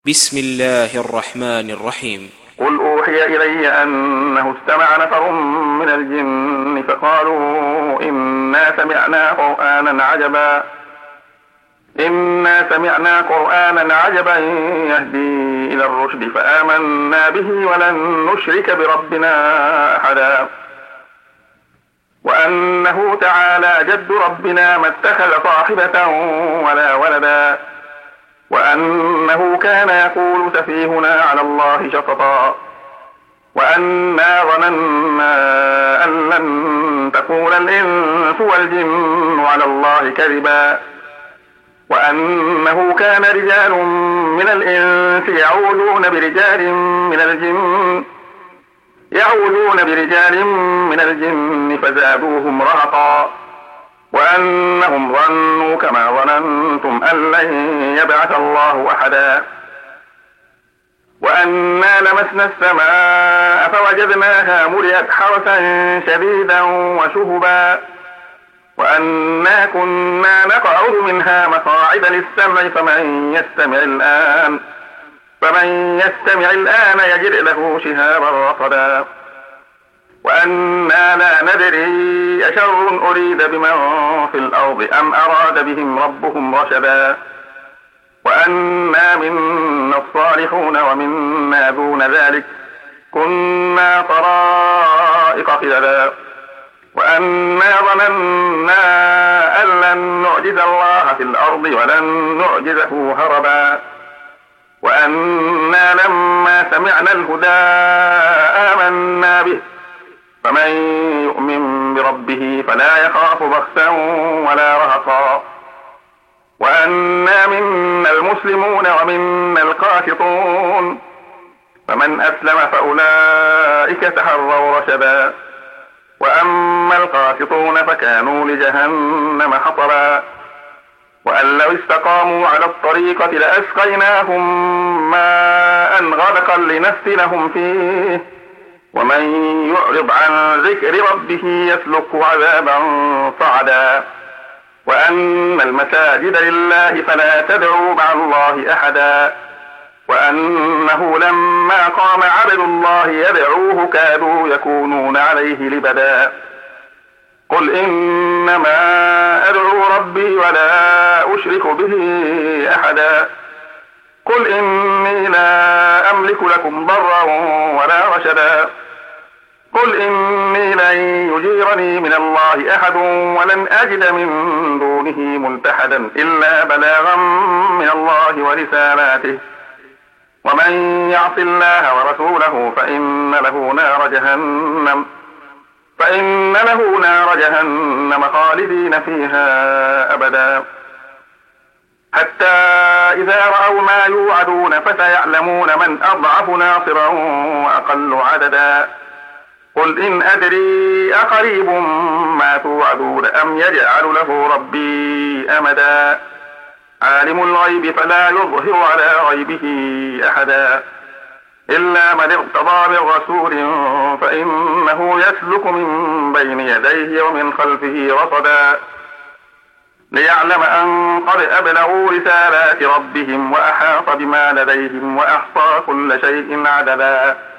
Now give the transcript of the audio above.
بسم الله الرحمن الرحيم. قل أوحي إلي أنه استمع نفر من الجن فقالوا إنا سمعنا قرآنا عجبا يهدي إلى الرشد فآمنا به ولن نشرك بربنا أحدا وأنه تعالى جد ربنا ما اتخذ صاحبة ولا ولدا وأنه كان يقول سفيهنا على الله شططا وأنا ظننا أن لن تقول الإنس والجن على الله كذبا وأنه كان رجال من الإنس يعوذون برجال من الجن فزادوهم رهقا وأنهم ظنوا كما ظننتم أن لن يبعث الله أحدا وأنا لمسنا السماء فوجدناها ملئت حرسا شديدا وشهبا وأنا كنا نقعد منها مقاعد للسمع فمن يستمع الآن يجد له شهابا رصدا وأنا لا ندري أشر أريد بمن في الأرض أم أراد بهم ربهم رشدا وأنا منا الصالحون ومنا دون ذلك كنا طرائق قددا وأنا ظننا أن لن نعجز الله في الأرض ولن نعجزه هربا وأنا لما سمعنا الهدى آمنا به فمن يؤمن بربه فلا يخاف بخسا ولا رهقا وأنا منا المسلمون ومنا القاسطون فمن أسلم فأولئك تحروا رشدا وأما القاسطون فكانوا لجهنم حطبا وأن لو استقاموا على الطريقة لأسقيناهم ماء غدقا لنفتنهم فيه ومن يعرض عن ذكر ربه يسلكه عذابا صعدا وأن المساجد لله فلا تدعوا مع الله أحدا وأنه لما قام عبد الله يدعوه كادوا يكونون عليه لبدا قل إنما أدعو ربي ولا أشرك به أحدا قل إني لا أملك لكم ضرا ولا رشدا قل إني لن يجيرني من الله أحد ولن أجد من دونه ملتحدا إلا بلاغا من الله ورسالاته ومن يعص الله ورسوله فإن له نار جهنم خالدين فيها أبدا حتى إذا رأوا ما يوعدون فسيعلمون من أضعف ناصرا وأقل عددا قل إن أدري أقريب ما توعدون أم يجعل له ربي أمدا عالم الغيب فلا يظهر على غيبه أحدا إلا من ارتضى من رسول فإنه يسلك من بين يديه ومن خلفه رصدا ليعلم أن قد أبلغوا رسالات ربهم وأحاط بما لديهم وأحصى كل شيء عددا